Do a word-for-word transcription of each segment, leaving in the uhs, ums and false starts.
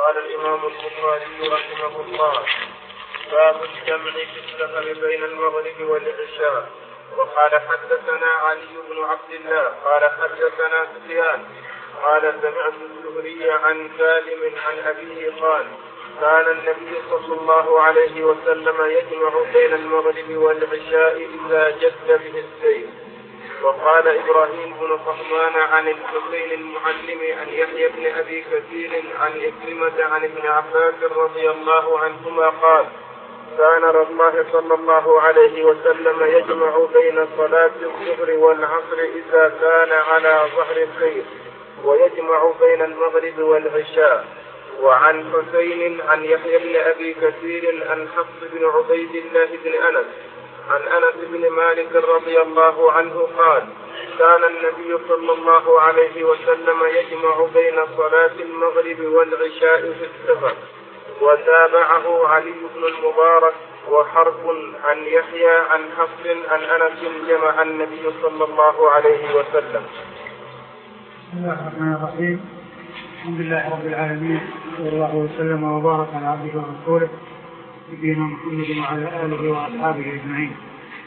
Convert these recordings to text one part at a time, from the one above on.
قال الإمام البخاري رحمه الله: باب الجمع في السفر بين المغرب والعشاء. وقال حدثنا علي بن عبد الله قال حدثنا سفيان قال سمعت الزهري عن سالم عن أبيه قال: كان النبي صلى الله عليه وسلم يجمع بين المغرب والعشاء إذا جد به السير. وقال إبراهيم بن طهمان عن الحسين المعلم عن يحيى بن أبي كثير عن إكرمة عن ابن عباس رضي الله عنهما قال: كان رسول الله صلى الله عليه وسلم يجمع بين صلاة الظهر والعصر إذا كان على ظهر الخير، ويجمع بين المغرب والعشاء. وعن حسين عن يحيى بن أبي كثير عن حفص بن عبيد الله بن أنس عن أنس بن مالك رضي الله عنه قال: كان النبي صلى الله عليه وسلم يجمع بين صلاة المغرب والعشاء في السفر. وتابعه علي بن المبارك وحرب عن يحيى عن حفص عن أنس جمع النبي صلى الله عليه وسلم. بسم الله الرحمن الرحيم. الحمد لله رب العالمين، صلى الله وسلم وبارك على عبده ورسوله نبينا محمد وعلى آله وأصحابه أجمعين.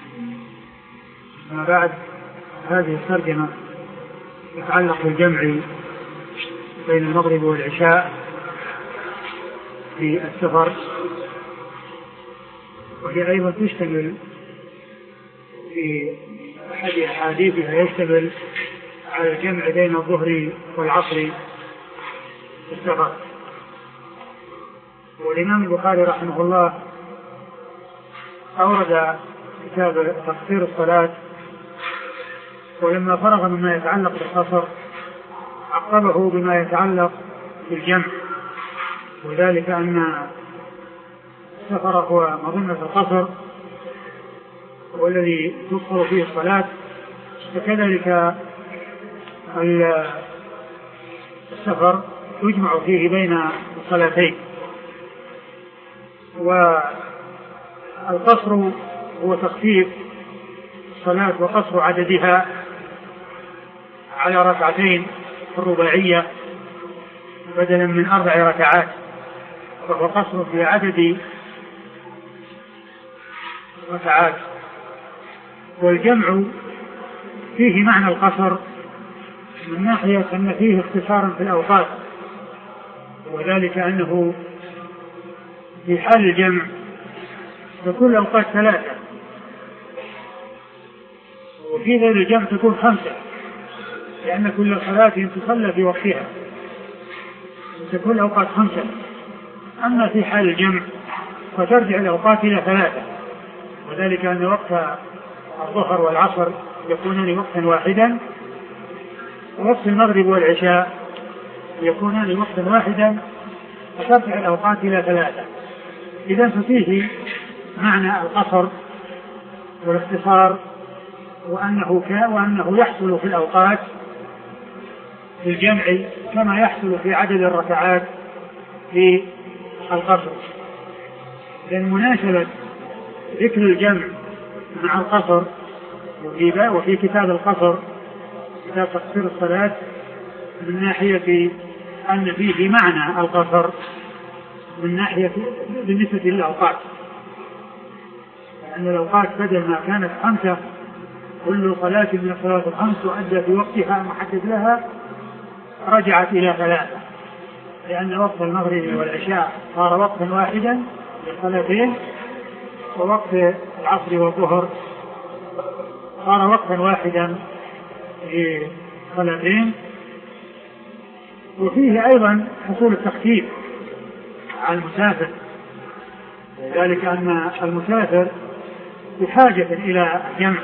أما بعد، هذه الترجمة تتعلق بالجمع بين المغرب والعشاء في السفر، وهي أيضا تشتمل في أحد أحاديثها يشتمل على الجمع بين الظهر والعصر في السفر. والإمام البخاري رحمه الله أورد كتاب تقصير الصلاة، ولما فرغ مما يتعلق بالقصر عقبه بما يتعلق بالجمع، وذلك أن السفر هو مظنة القصر والذي تقصر فيه الصلاة، وكذلك السفر يجمع فيه بين الصلاتين. والقصر هو تخفيف الصلاة وقصر عددها على ركعتين الرباعية بدلا من أربع ركعات، وهو قصر في عدد ركعات. والجمع فيه معنى القصر من ناحية أن فيه اختصارا في الأوقات، وذلك أنه في حال الجمع تكون الأوقات ثلاثة، وفي ذلك الجمع تكون خمسة، لأن كل صلاة تصلى في وقتها تكون الأوقات خمسة. أما في حال الجمع فترجع الأوقات إلى ثلاثة، وذلك أن وقت الظهر والعصر يكونان وقتا واحدا، ووقت المغرب والعشاء يكونان وقتا واحدا، فترجع الأوقات إلى ثلاثة. إذا ففيه معنى القصر والاختصار، وأنه, وأنه يحصل في الأوقات في الجمع كما يحصل في عدد الركعات في القصر. لأن مناسبة ذكر الجمع مع القصر وفي كتاب القصر كتاب تقصير الصلاة من ناحية أن فيه معنى القصر من ناحية بالنسبة للأوقات، لأن الأوقات بدل ما كانت خمسة كل صلاة من الصلاة الخمس تؤدى في وقتها محدد لها رجعت إلى ثلاثة، لأن وقت المغرب والعشاء صار وقتا واحدا للصلاتين، ووقت العصر والظهر صار وقتا واحدا للصلاتين. وفيه أيضا حصول التخفيف على المسافر، ذلك أن المسافر بحاجة إلى الجمع،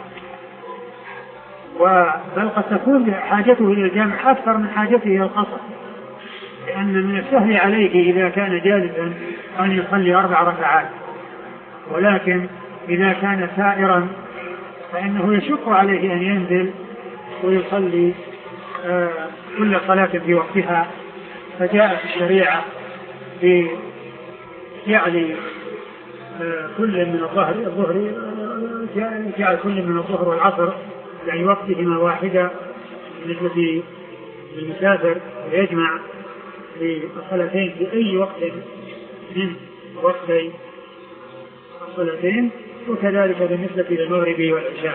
بل قد تكون حاجته إلى الجمع أكثر من حاجته إلى القصر، لأن من السهل عليه إذا كان جالسا أن يصلي أربع ركعات، ولكن إذا كان سائرا فإنه يشق عليه أن ينزل ويصلي آه كل صلاة في وقتها. فجاءت الشريعة بجعل آه كل من الظهر الظهر جعل كل من الظهر والعصر يعني وقتهما واحدة بالنسبة للمسافر ويجمع، للصلاتين في أي وقت من وقتي الصلاتين، وكذلك بالنسبة للمغرب والعشاء.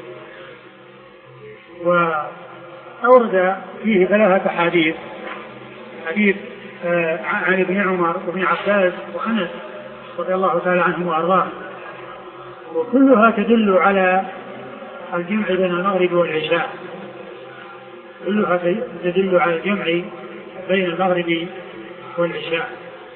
وأورد فيه ثلاثة حديث، حديث عن ابن عمر وابن عباس وأنس رضي الله تعالى عنهم وأرضاه، وكلها تدل على الجمع بين المغرب والعشاء، كلها تدل على الجمع بين المغرب والعشاء.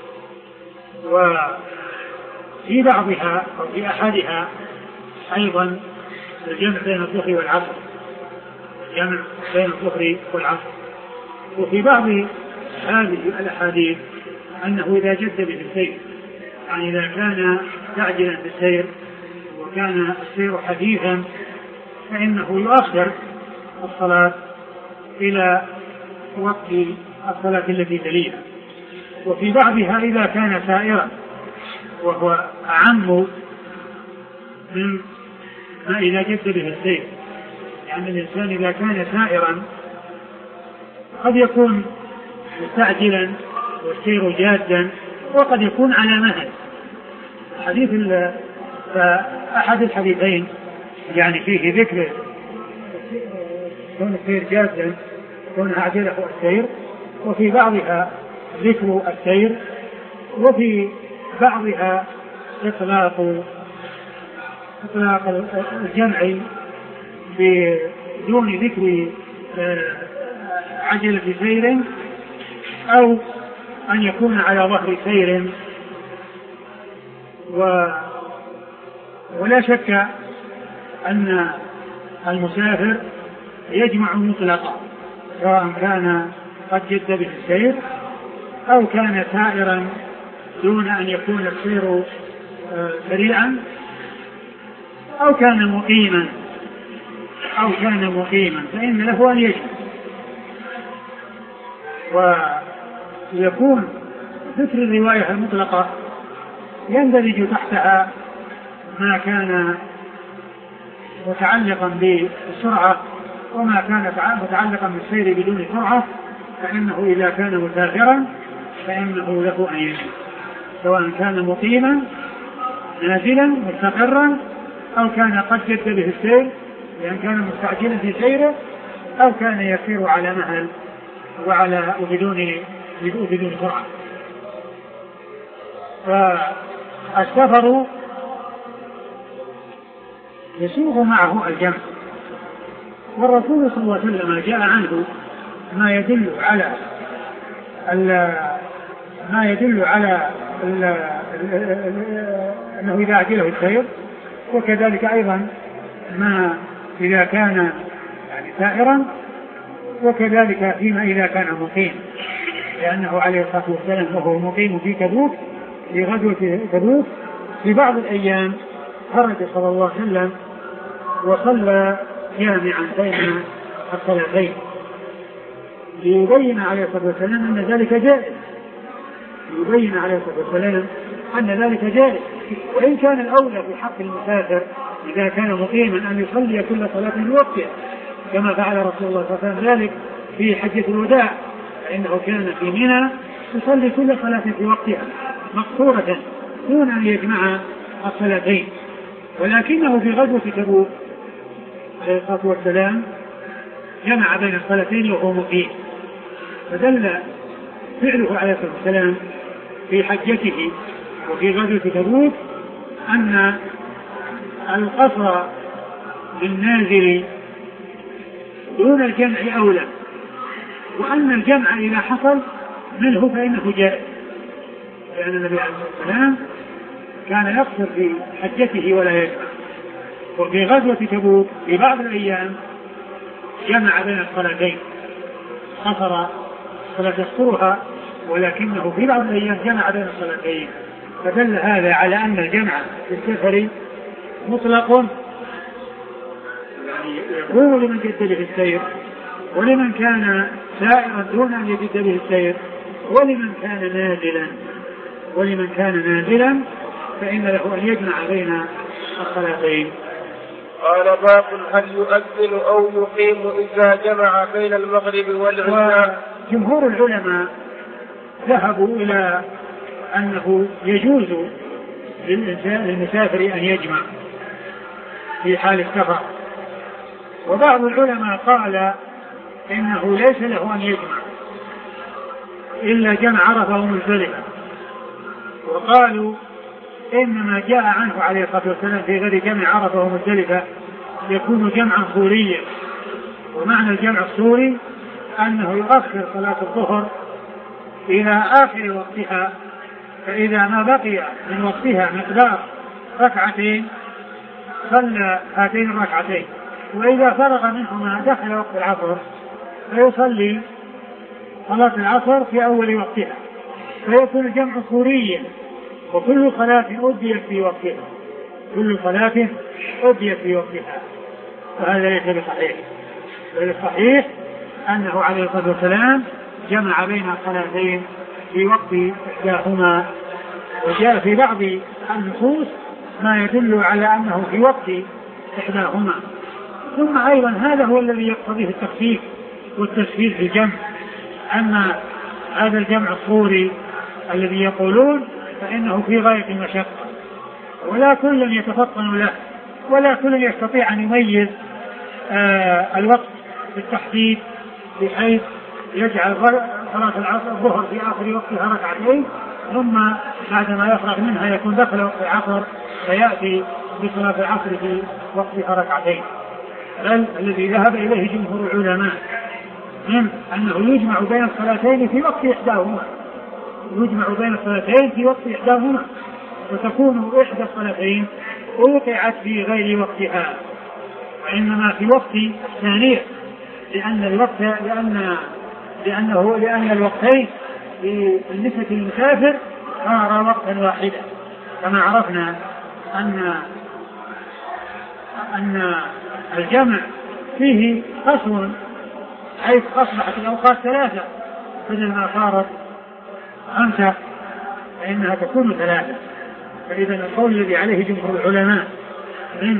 وفي بعضها أو في أحدها أيضا الجمع بين الظهر والعصر، الجمع بين الظهر والعصر. وفي بعض هذه الأحاديث أنه إذا جد به السير، يعني إذا كان تعجلا بالسير وكان السير حديثا فإنه يؤخر الصلاة إلى وقت الصلاة التي تليها. وفي بعضها إذا كان سائرا، وهو أعم من ما إذا جد به السير، يعني الإنسان إذا كان سائرا قد يكون مستعجلا والسير جادا، وقد يكون على مهل. حديث فأحد الحديثين يعني فيه ذكر كون السير جادا كون عاجله السير، وفي بعضها ذكر السير، وفي بعضها إطلاق إطلاق الجمع بدون ذكر عجلة سير، أو أن يكون على ظهر سير. و ولا شك أن المسافر يجمع مطلقا، سواء كان قد جد به السير أو كان سائرا دون أن يكون السير سريعا، أو كان مقيما أو كان مقيما فإن له أن يجمع. ويكون ذكر الرواية المطلقة يندرج تحتها ما كان متعلقا بالسرعة وما كان متعلقا بالسير بدون سرعة، فإنه إذا كان مسافرا فإنه له أن يجمع، سواء كان مقيما نازلا مستقرا أو كان قد جد به السير لأن كان مستعجلا في سيره، أو كان يسير على مهل وعلى وبدون بدون سرعة. فالسفر يسوغ معه الجمع، والرسول صلى الله عليه وسلم جاء عنه ما يدل على ما يدل على أنه إذا عجله السير، وكذلك أيضا ما إذا كان يعني سائرا، وكذلك فيما إذا كان مقيم، لأنه عليه الصلاة والسلام وهو مقيم في تبوك في غزوة تبوك في بعض الأيام خرج صلى الله عليه وسلم وصلى جامعا بين الصلاتين ليبين عليه الصلاة والسلام أن ذلك جائز، يبين عليه الصلاة والسلام أن ذلك جائز، وإن كان الأولى في حق المسافر إذا كان مقيما أن يصلي كل صلاة بوقتها كما فعل رسول الله صلى الله عليه وسلم ذلك في حجة الوداع، فإنه كان في منى يصلي كل صلاة في وقتها مقصورة دون أن يجمع الصلاتين. ولكنه في غزوة تبوك عليه الصلاة والسلام جمع بين الصلاتين وهو مقيم، فدل فعله عليه الصلاة والسلام في حجته وفي غزوة تبوك أن القصر بالنازل دون الجمع أولى، وأن الجمع إذا حصل منه فإنه جائز، لأن النبي عليه الصلاة والسلام كان يقصر في حجته ولا يجمع. وفي غزوة تبوك في بعض الأيام جمع بين الصلاتين، قصر صلاة يقصرها، ولكنه في بعض الأيام جمع بين الصلاتين، فدل هذا على أن الجمع في السفر مطلق، يعني يكون لمن جد به السير ولمن كان سائرا دون أن يجد به السير ولمن كان نازلا ولمن كان نازلا فإن له أن يجمع بين الصلاتين. قال باب هل يؤذن أو يقيم إذا جمع بين المغرب والعشاء. وجمهور العلماء ذهبوا إلى أنه يجوز للمسافر أن يجمع في حال السفر، وبعض العلماء قال إنه ليس له أن يجمع إلا جمع عرفة ومزدلفة، وقالوا إنما جاء عنه عليه الصلاة والسلام في غير جمع عرفة ومزدلفة يكون جمعا صوريا، ومعنى الجمع الصوري أنه يؤخر صلاة الظهر إلى آخر وقتها، فإذا ما بقي من وقتها مقدار ركعتين صلى هاتين الركعتين، وإذا فرغ منهما دخل وقت العصر فيصلي صلاة العصر في أول وقتها، فيكون الجمع صوريا، وكل صلاة أديت في وقتها، كل صلاة أديت في وقتها، وهذا ليس بصحيح. الصحيح أنه عليه الصلاة والسلام جمع بين الصلاتين في وقت إحداهما، وجاء في بعض النصوص ما يدل على أنه في وقت إحداهما. ثم أيضا هذا هو الذي يقتضيه التخفيف والتسهيل في الجمع. أما هذا الجمع الصوري الذي يقولون فإنه في غاية المشقة، ولا كل يتفطن له، ولا كل يستطيع أن يميز آه الوقت بالتحديد بحيث يجعل صلاة العصر الظهر في آخر وقتها ركعتين، ثم بعدما يفرغ منها يكون دخل وقت العصر فيأتي بصلاة العصر في وقتها ركعتين. بل الذي ذهب إليه جمهور العلماء من أنه يجمع بين الصلاتين في وقت إحداهما، يجمع بين الصلاتين في وقت إحداهما، وتكون إحدى الصلاتين وقعت في غير وقتها، وإنما في وقت الثانية، لأن الوقت لأن لأنه لأن الوقتين بالنسبة للمسافر صار وقتا واحدا، كما عرفنا أن أن الجمع فيه قصر، حيث أصبحت الأوقات ثلاثة بدل ما صارت خمسة فإنها تكون ثلاثة. فإذا القول الذي عليه جمهور العلماء من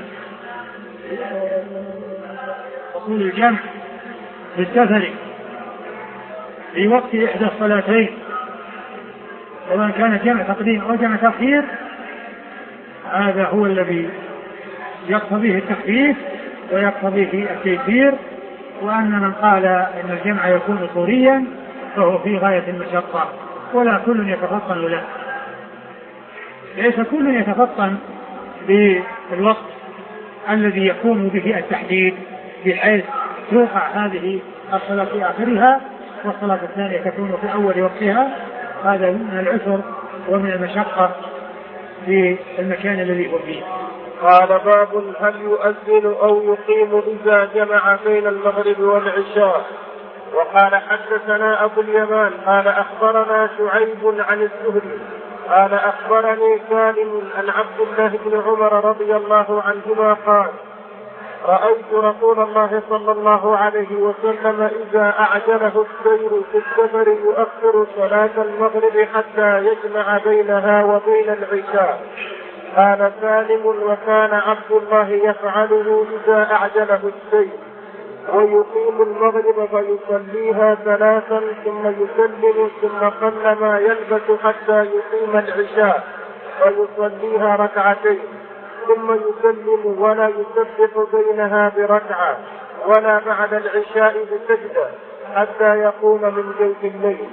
أصول الجمع في السفر في وقت إحدى الصلاتين سواء كان جمع تقديم أو جمع تأخير، هذا هو الذي يقتضيه التخفيف ويقتضيه التيسير. وأن من قال إن الجمع يكون صوريا فهو في غاية المشقة، ولا كل يتفطن له، ليس كل يتفطن بالوقت الذي يكون به التحديد بحيث توقع هذه الصلاة في آخرها والصلاة الثانية تكون في أول وقتها. هذا من العسر ومن المشقة في المكان الذي هو فيه. قال باب هل يؤذن أو يقيم إذا جمع بين المغرب والعشاء. وقال حدثنا أبو اليمان قال أخبرنا شعيب عن الزهري قال أخبرني سالم عن عبد الله بن عمر رضي الله عنهما قال رأيت رسول الله صلى الله عليه وسلم إذا أعجله السير في السفر يؤخر صلاة المغرب حتى يجمع بينها وبين العشاء. قال سالم وكان عبد الله يفعله إذا أعجله السير، ويقيم المغرب فيصليها ثلاثا ثم يسلم ثم قل ما يلبث حتى يقيم العشاء فيصليها ركعتين ثم يسلم ولا يسبح بينها بركعة ولا بعد العشاء بسجدة حتى يقوم من جوف الليل.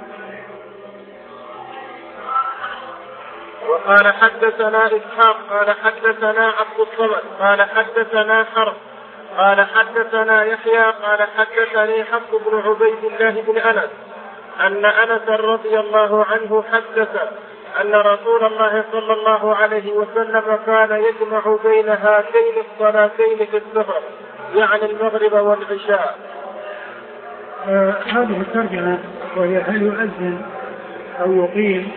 وقال حدثنا إسحاق قال حدثنا عبد الصمد قال حدثنا حرب قال حدثنا يحيى قال حدثني حفص بن عبيد الله بن أنس أن أنس رضي الله عنه حدث أن رسول الله صلى الله عليه وسلم كان يجمع بين هاتين الصلاتين في السفر، يعني المغرب والعشاء. آه هذه الترجمة وهي هل يؤذن أو يقيم.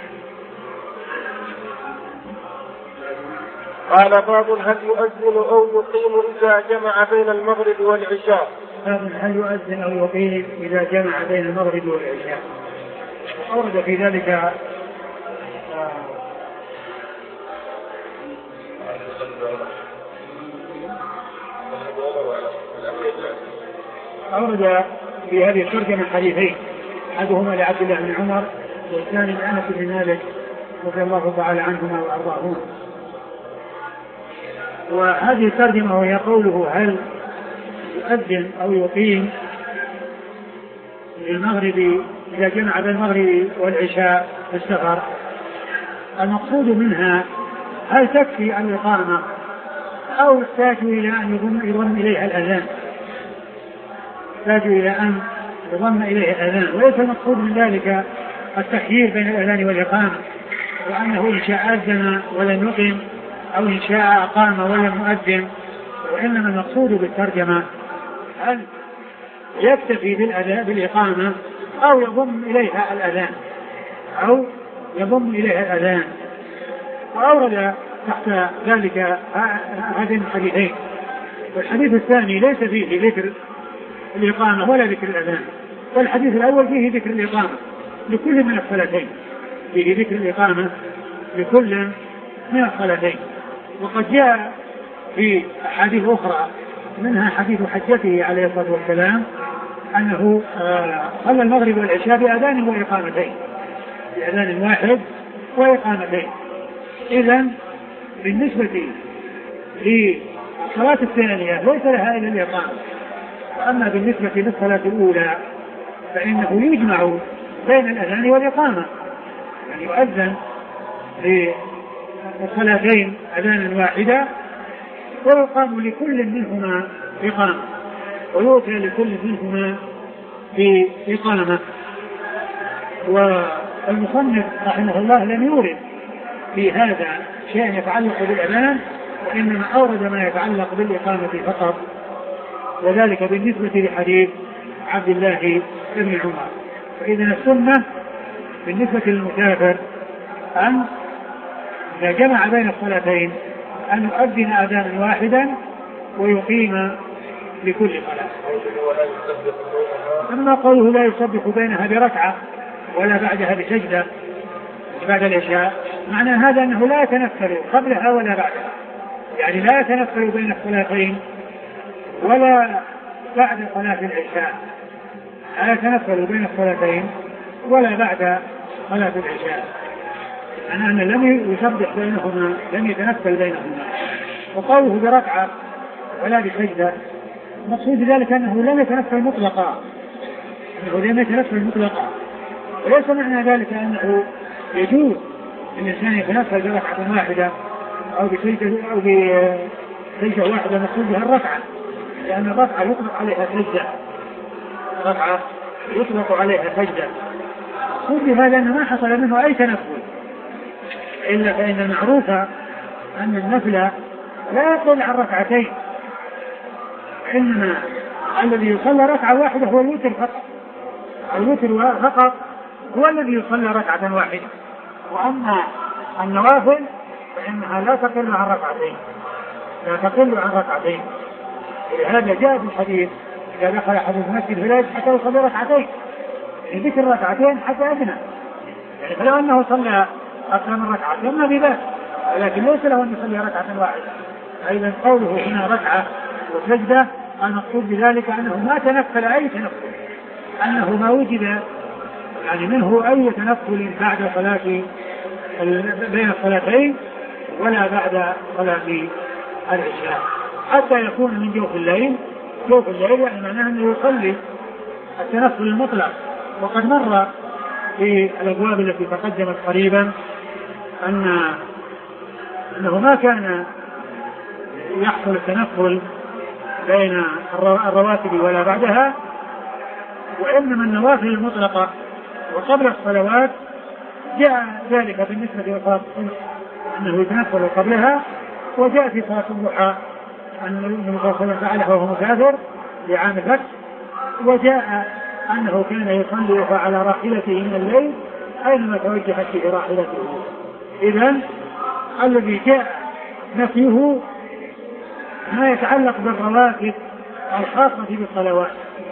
قال باب هل يؤذن أو يقيم إذا جمع بين المغرب والعشاء. باب هل يؤذن أو يقيم إذا جمع بين المغرب والعشاء. أورد في ذلك أورد في هذه الترجمة حديثين، أحدهما لعبد الله بن عمر وكان لأنس بن مالك رضي الله تعالى عنهما وأرضاهما. وهذه الترجمة وهي قوله هل يؤذن أو يقيم للمغرب إذا جمع بين المغرب والعشاء في السفر، المقصود منها هل تكفي الإقامة أو يحتاج إلى أن يضم, يضم إليها الأذان، يحتاج إلى أن يضم إليها الأذان، وليس المقصود من ذلك التخيير بين الأذان والإقامة، وأنه إن شاء أذن ولم يقم أو إن شاء أقام ولم يؤذن، وإنما المقصود بالترجمة هل يكتفي بالأذان بالإقامة أو يضم إليها الأذان أو يضم إليها الأذان. وأورد تحت ذلك هذين الحديثين، والحديث الثاني ليس فيه ذكر الإقامة ولا ذكر الأذان، والحديث الأول فيه ذكر الإقامة لكل من الصلاتين، فيه ذكر الإقامة لكل من الصلاتين. وقد جاء في أحاديث أخرى منها حديث حجته عليه الصلاة والسلام أنه صلى المغرب والعشاء بأذان وإقامتين، بأذان واحد وإقامتين. إذن بالنسبة للصلاة الثانية ليس لها إلا الإقامة، وأما بالنسبة للصلاة الأولى فإنه يجمع بين الأذان والإقامة، يعني يؤذن للصلاتين أذانا واحدا ويقام لكل منهما إقامة، ويؤتى لكل منهما بإقامة. والمصنف رحمه الله لم يورد في هذا شيء يتعلق بالأذان، وإنما أورد ما يتعلق بالإقامة فقط، وذلك بالنسبة لحديث عبد الله بن عمر. فإذا السنة بالنسبة للمسافر أن إذا جمع بين الصلاتين أن يؤذن أذانا واحدا ويقيم لكل صلاة. أما قوله لا يسبح بينها بركعة ولا بعدها بسجدة بعد العشاء، معنى هذا أنه لا يتنفل قبلها ولا بعدها، يعني لا يتنفل بين الصلاتين ولا بعد صلاة العشاء، لا يتنفل بين الصلاتين ولا بعد صلاة العشاء، معنى أنه لم يسبح بينهما، لم يتنفل بينهما. وقوله بركعة ولا بسجدة مقصود ذلك أنه لم يتنفل مطلقا، أنه لم يتنفل مطلقا، وليس معنى ذلك أنه يجوز أن الإنسان يتنفل بركعة واحدة أو بسجدة أو بسجدة واحدة مقصود بها الركعة، لأن الركعة يطلق عليها سجدة، الركعة يطلق عليها سجدة. مقصود بهذا أنه ما حصل منه أي تنفل، إلا فإن المعروف أن النفل لا يقل عن ركعتين، إنما الذي يصلى ركعة واحدة هو الوتر فقط، الوتر فقط هو الذي يصلى ركعة واحدة، وأما النوافل فإنها لا تقل عن ركعتين، لا تقل عن ركعتين. ولهذا جاء في الحديث إذا دخل أحد المسجد فلا يجب حتى يصلي ركعتين، يعني ذكر ركعتين حتى أدنى، يعني فلو أنه صلى أكثر من ركعتين ما بباس، ولكن ليس له أن يصلي ركعة واحدة. أيضا قوله هنا ركعة وسجدة المقصود بذلك أنه ما تنفل أي تنفل، أنه ما وجد يعني منه أي تنفل بعد صلاة بين الصلاتين ولا بعد صلاة العشاء، حتى يكون من جوف الليل. جوف الليل يعني معناه أنه يصلي التنفل المطلق. وقد مر في الأبواب التي تقدمت قريبا أن أنه ما كان يحصل التنفل بين الرواتب ولا بعدها، وإنما النوافل المطلقة وقبل الصلوات جاء ذلك بالنسبة لصلاة الصبح أنه يتنفل قبلها، وجاء في صلاة الضحى أن النبي صلى الله عليه وسلم فعله وهو مسافر لعام الفتح، وجاء أنه كان يصلي على راحلته من الليل أينما توجهت به راحلته. إذن الذي جاء نفيه ما يتعلق بالرواتب الخاصة بالصلوات،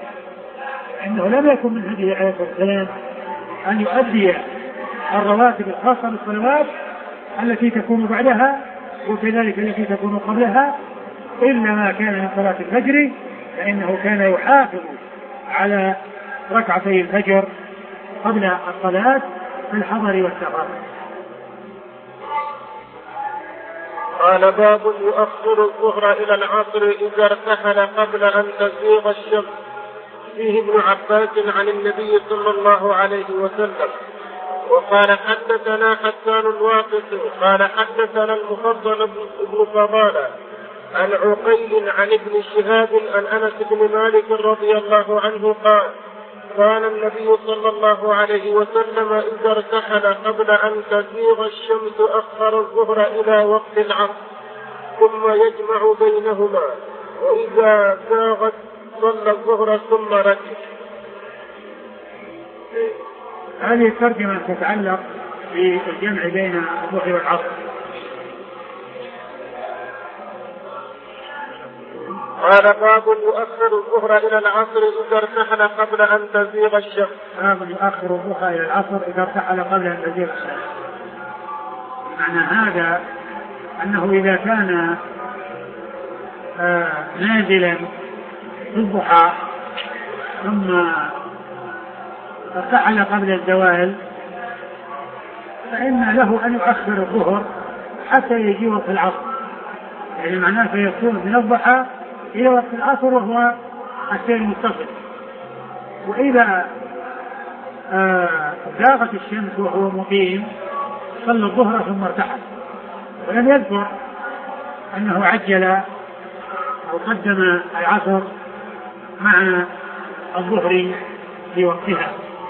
إنه لم يكن من هديه عليه الصلاة والسلام أن يؤدي الرواتب الخاصة بالصلوات التي تكون بعدها وكذلك التي تكون قبلها إلا ما كان من صلاة الفجر، فإنه كان يحافظ على ركعتي الفجر قبل الصلاة في الحضر والسفر. قال باب يؤخر الظهر إلى العصر إذا ارتحل قبل أن تزيغ الشمس. فيه ابن عباس عن النبي صلى الله عليه وسلم. وقال حدثنا حسان الواقصي قال حدثنا المفضل بن فضالة عن عقيل عن ابن شهاب عن أنس بن مالك رضي الله عنه قال كان النبي صلى الله عليه وسلم إذا ارتحل قبل أن تزيغ الشمس أخر الظهر إلى وقت العصر ثم يجمع بينهما وإذا زاغت صلى الظهر ثم ركب. هذه الترجمة تتعلق بالجمع بين الظهر والعصر. قال باب يؤخر الظهر إلى العصر إذا ارتحل قبل أن تزيغ الشمس. باب يؤخر الظهر إلى العصر إذا ارتحل قبل أن تزيغ الشمس. معنى هذا أنه إذا كان آه نازلا في الضحى ثم ارتحل قبل الزوال فإن له أن يؤخر الظهر حتى يجي وقت العصر، يعني معناه فيكون من الضحى إلى وقت العصر وهو السير المتصل. وإذا آه زاغت الشمس وهو مقيم صلى الظهر ثم ارتحل، ولم يذكر أنه عجل أو قدم العصر مع الظهر في وقتها،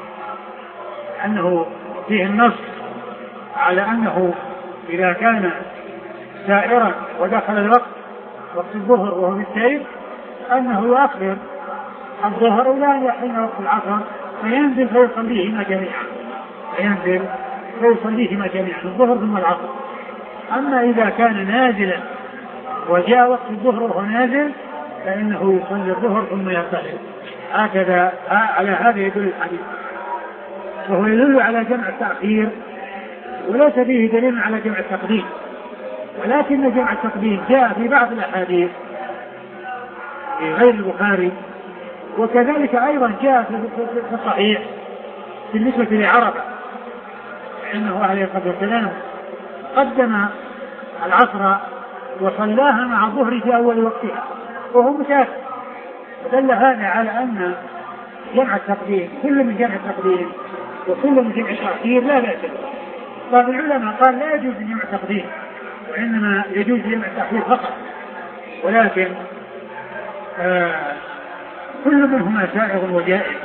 أنه فيه النص على أنه إذا كان سائرا ودخل الوقت وقت الظهر وهو بالسير أنه يؤخر الظهر إلى أن يحين وقت العصر فينزل فيصليهما جميعا فينزل فيصليهما جميعا الظهر ثم العصر. أما إذا كان نازلا وجاء وقت الظهر وهو نازل فإنه يصلي الظهر ثم يرتحل. هكذا على هذا يدل الحديث، وهو يدل على جمع التأخير وليس فيه دليل على جمع التقديم، ولكن جمع التقديم جاء في بعض الأحاديث في غير البخاري، وكذلك أيضا جاء في الصحيح بالنسبة لعرفة إنه عليه الصلاة والسلام قدم العصر وصلاها مع الظهر في أول وقتها وهو مسافر. دل هذا على أن جمع التقديم كل من جمع التقديم وكل من جمع التأخير لا بأس به. بعض العلماء قال لا يجوز جمع التقديم وإنما يجوز جمع التأخير فقط، ولكن آه كل منهما سائغ وجائز،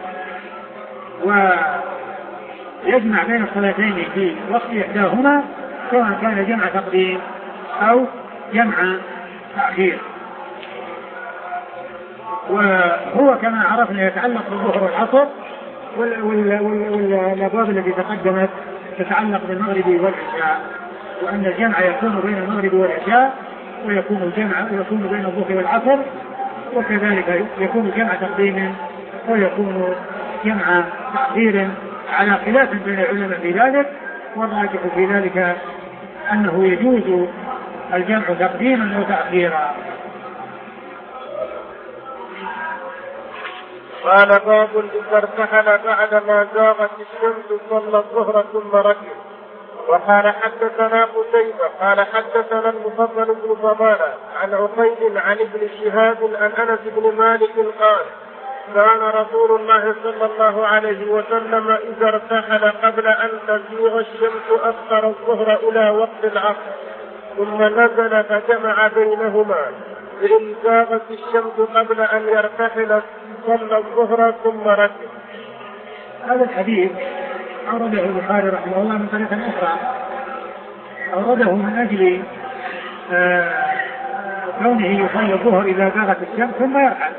ويجمع بين الصلاتين في وقت إحداهما سواء كان جمع تقديم أو جمع تأخير. وهو كما عرفنا يتعلق بالظهر والعصر، والأبواب التي تقدمت تتعلق بالمغرب والعشاء، وأن الجمع يكون بين المغرب والعشاء ويكون الجمع يكون بين الظهر والعصر، وكذلك يكون جمع تقديم ويكون جمع تأخير على خلاف بين العلماء في ذلك، والراجح في ذلك أنه يجوز الجمع تقديما وتأخيرا. قال باب إذا ارتحل بعدما زاغت الشمس صلى الظهر ثم ركب. وقال حدثنا قتيبة قال حدثنا المفضل بن فضالة عن عقيل عن ابن شهاب عن أنس بن مالك قال كان رسول الله صلى الله عليه وسلم إذا ارتحل قبل أن تزيغ الشمس أخر الظهر إلى وقت العصر ثم نزل فجمع بينهما، فإن زاغت الشمس قبل أن يرتحل صلى الظهر ثم ركب. هذا الحديث أورده البخاري رحمه الله من طريقة أخرى، أورده من أجل آه كونه يصلي الظهر إذا زاغت الشمس ثم يرحل.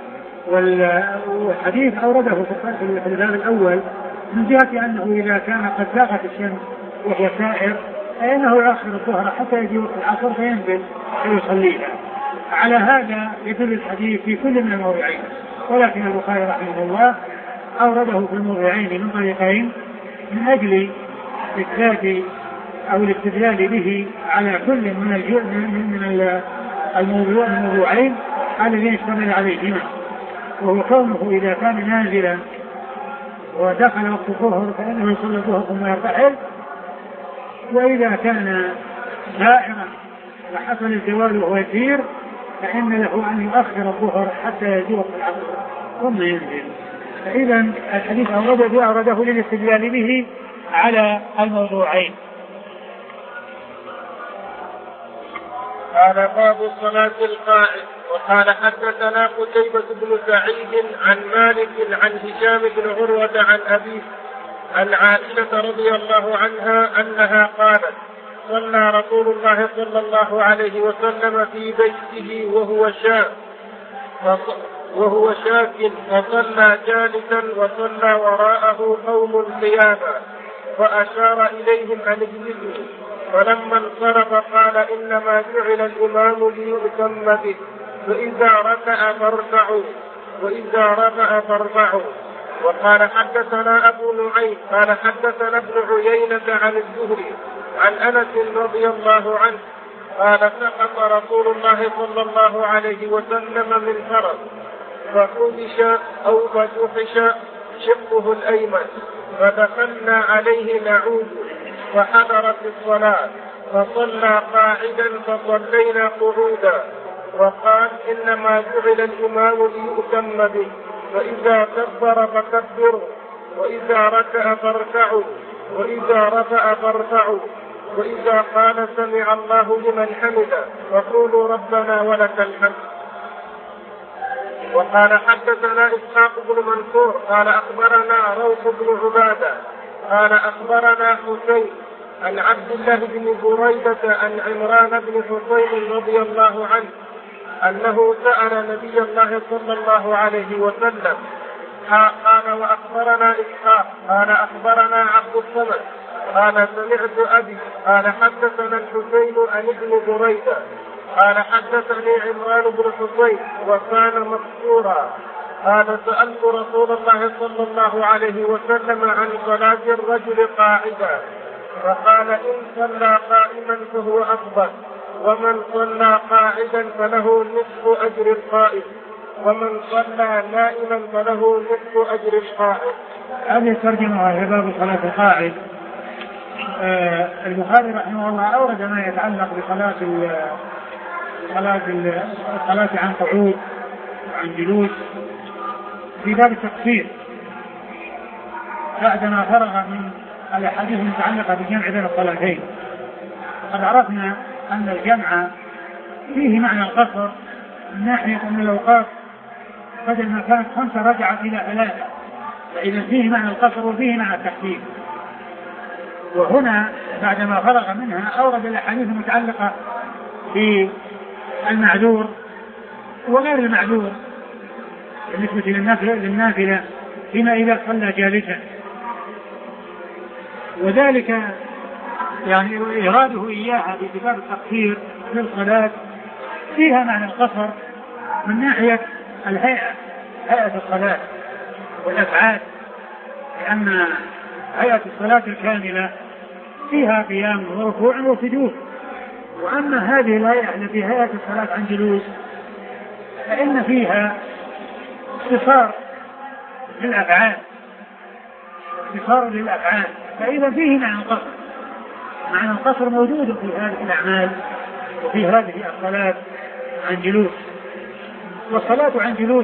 والحديث أورده في الباب الأول من جهة أنه إذا كان قد زاغت الشمس وهو سائر فإنه يؤخر الظهر حتى يجي وقت العصر فينزل فيصليها. على هذا يدل الحديث في كل من الموضعين، ولكن البخاري رحمه الله أورده في الموضعين من طريقين من أجل إثبات أو الاستدلال به على كل من من الموضوع الموضوعين الذين اشتمل عليهما، وهو كونه إذا كان نازلا ودخل وقت الظهر فإنه يصلي الظهر ثم يرتحل. وإذا كان زائرا وحصل الزوال وهو يسير فإن له أن يؤخر الظهر حتى يجي وقت العصر ثم ينزل. فإذا الحديث أورده أورده للاستدلال به على الموضوعين. قال باب صلاة القائد. وقال حدثنا قتيبة بن سعيد عن مالك عن هشام بن عروة عن أبيه عن عائشة رضي الله عنها أنها قالت صلى رسول الله صلى الله عليه وسلم في بيته وهو شاك وهو شاك فصلى جالسا وصلى وراءه قوم قياما فأشار إليهم أن اجلسوا، فلما انصرف قال إنما جعل الإمام ليؤتم به، فإذا ركع فاركعوا وإذا رفع فارفعوا. وقال حدثنا أبو نعيم قال حدثنا ابن عيينة عن الزهري عن أنس رضي الله عنه قال سقط رسول الله صلى الله عليه وسلم من فرس فخدش أو فجحش شقه الأيمن فدخلنا عليه نعود فحضرت الصلاة فصلى قاعدا فصلينا قعودا. وقال إنما جعل الإمام ليؤتم به، فإذا كبر فكبروا وإذا ركع فاركعوا وإذا رفع فارفعوا وإذا قال سمع الله لمن حمده فقولوا ربنا ولك الحمد. وقال حدثنا إسحاق بن منصور قال أخبرنا روح بن عبادة قال أخبرنا حسين عن عبد الله بن بريدة عن عمران بن حسين رضي الله عنه أنه سأل نبي الله صلى الله عليه وسلم قال وأخبرنا إسحاق قال أخبرنا عبد الصمد قال سمعت أبي قال حدثنا الحسين عن ابن بريدة قال حدثني عمران بن حسين وكان مقصورا قال سألت رسول الله صلى الله عليه وسلم عن صلاة الرجل قاعدا فقال إن صلى قائما فهو أفضل، ومن صلى قاعدا فله نصف أجر القائم، ومن صلى نائما فله نصف أجر القائم. هذه الترجمة هي باب صلاة القاعد. آه البخاري رحمه الله أورد ما يتعلق بصلاة صلاة الصلاة عن قعود وعن جلوس في باب التقصير بعدما فرغ من الأحاديث المتعلقة بالجمع بين الصلاتين. قد عرفنا أن الجمع فيه معنى القصر من ناحية أن الأوقات بدل ما كانت خمسة رجعت إلى ثلاثة، فإذا فيه معنى القصر وفيه معنى التخفيف. وهنا بعدما فرغ منها أورد الأحاديث المتعلقة بالمعذور وغير المعذور بالنسبة للنافلة فيما إذا صلى جالسا، وذلك يعني إراده إياها بكتاب التقصير للصلاة فيها معنى القصر من ناحية الهيئة، هيئة الصلاة والأفعال، لأن هيئة الصلاة الكاملة فيها قيام وركوع وسجود. وأما هذه الهيئة التي هيئة الصلاة عن جلوس فإن فيها اختصار للأفعال اختصار للأفعال فإذا فيه معنى القصر. معنى القصر موجود في هذه الأعمال وفي هذه الصلاة عن جلوس. والصلاة عن جلوس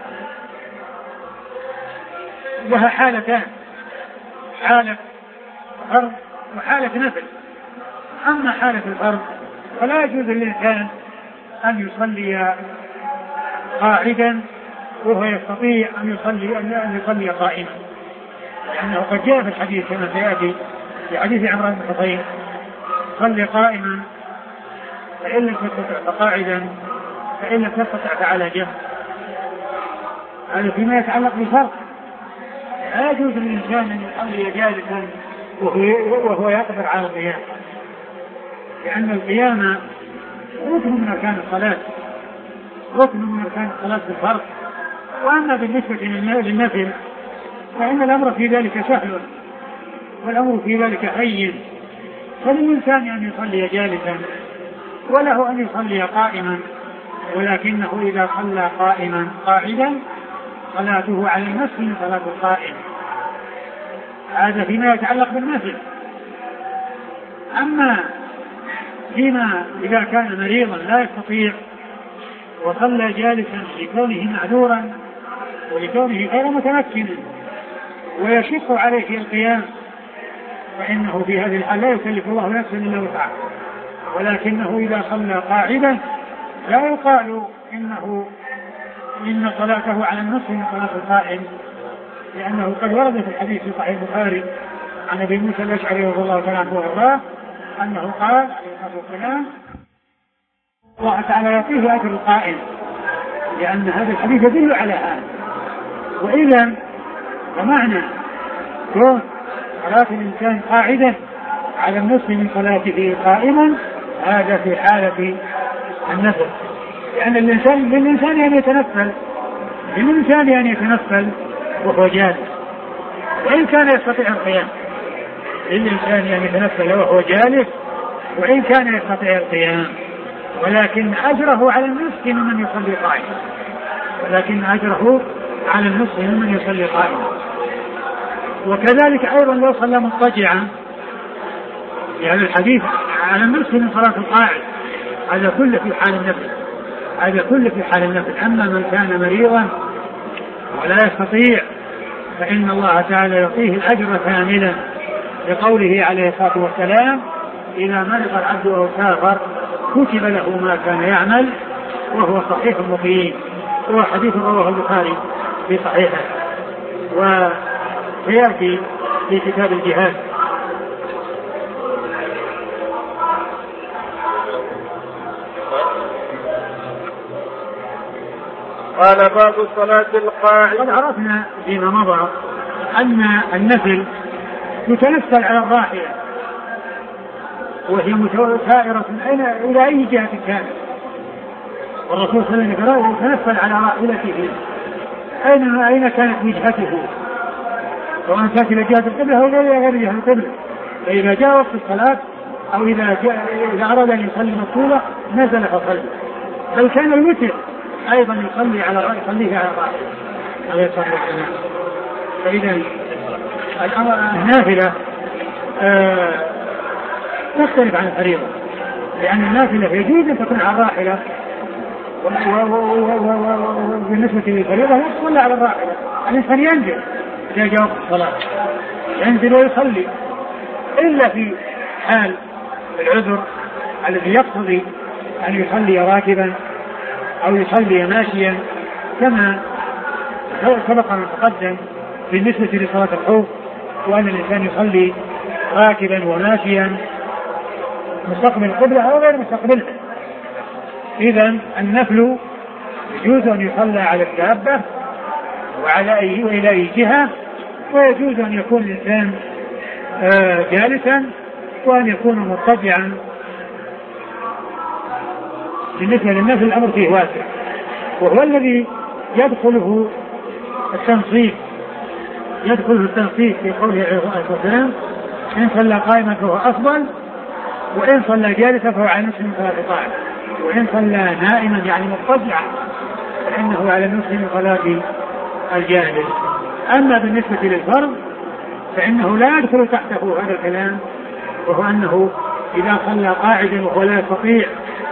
لها حالتان، حالة فرض وحالة نفل. أما حالة الفرض فلا يجوز للإنسان أن يصلي قاعدا وهو يستطيع أن يصلي أن يصلي قائما، لأنه قد جاء في الحديث كما سيأتي في حديث عمران بن حسين صلي قائما فإن لم تستطع فقاعدا فإن لم تستطع فعلى جنب. هذا فيما يتعلق بالفرض. لا يجوز للإنسان أن يصلي جالسا وهو يقدر على القيام، لأن القيام ركن من أركان الصلاة، ركن من أركان الصلاة بالفرض. وأما بالنسبة للنفل فإن الأمر في ذلك سهل والأمر في ذلك هين، فللإنسان أن يصلي جالسا وله أن يصلي قائما، ولكنه إذا صلى قائما قاعدا صلاته على النفس من صلاة القائم، هذا فيما يتعلق بالنفل. أما فيما إذا كان مريضا لا يستطيع وصلى جالسا لكونه معذورا ولكونه غير متمكن ويشق عليه القيام، فإنه في هذه الحال لا يكلف الله نفسا إلا وسعها، ولكنه إذا صلى قاعدا لا يقال إنه إن صلاته على النصف من صلاة القائم، لأنه قد ورد في الحديث في صحيح البخاري عن أبي موسى الأشعري رضي الله تعالى عنه وأرضاه أنه قال عليه الصلاة والسلام: الله تعالى يعطيه أجر القائم، لأن هذا الحديث يدل على هذا. وإذا فمعنى كون صلاة الإنسان قاعدا على النصف من صلاته قائما هذا في حالة النفل، لأن الإنسان للإنسان أن يتنفل للإنسان أن يتنفل وهو جالس، وإن كان يستطيع القيام للإنسان أن يتنفل وهو جالس وإن كان يستطيع القيام، ولكن أجره على النصف ممن يصلي قائما، ولكن أجره على النصف ممن يصلي قائما. وكذلك أيضا لو صلى مضطجعا، يعني الحديث على النصف من صلاة القاعد، هذا كله في حال النفل، هذا كله في حال النفل. أما من كان مريضا ولا يستطيع فإن الله تعالى يعطيه الأجر كاملا، لقوله عليه الصلاة والسلام: إذا مرض العبد أو سافر كتب له ما كان يعمل وهو صحيح مقيم. هو حديث رواه البخاري في صحيحه، وسيأتي في كتاب الجهاد. قال: باب صلاة القاعد. قد عرفنا فيما مضى أن النفل يتنفل على الراحلة وهي سائرة إلى أي جهة كانت، والرسول صلى الله عليه وسلم يتنفل على راحلته أين أين كانت وجهته، سواء كانت إلى جهة القبلة أو غير جهة القبلة. فإذا جاء وقت الصلاة أو إذا جاء إذا أراد أن يصلي مطلوبة نزل فصلى، بل كان الوتر أيضا يصلي على الرأي يصليه على الرأي عليه الصلاة والسلام. فإذا النافلة آه تختلف عن الفريضة، لأن النافلة يجوز أن تكون على الراحلة، وبالنسبة للفريضة لا تصلى على الراحلة. الإنسان ينزل إذا جاء وقت الصلاة ينزل ويصلي، إلا في حال العذر الذي يقتضي أن يصلي راكبا أو يصلي ماشيا، كما سبق أن تقدم بالنسبة لصلاة الخوف، وأن الإنسان يصلي راكبا وماشيا مستقبل القبلة أو غير مستقبلها. إذن النفل يجوز أن يصلى على الدابة وعلى أي وإلى أي جهة، ويجوز أن يكون الإنسان آه جالسا وأن يكون مضطجعا. بالنسبة للنفل الأمر فيه واسع، وهو الذي يدخله التنصيف يدخله التنصيف في قوله عليه الصلاة والسلام: إن صلى قائما فهو أفضل، وإن صلى جالسا فهو على نصف من صلاة القائم، وإن صلى نائما يعني مضطجعا فإنه على نصف من صلاة الجالس. أما بالنسبة للفرض فإنه لا يدخل تحته هذا الكلام، وهو أنه إذا صلى قاعدا وهو لا يستطيع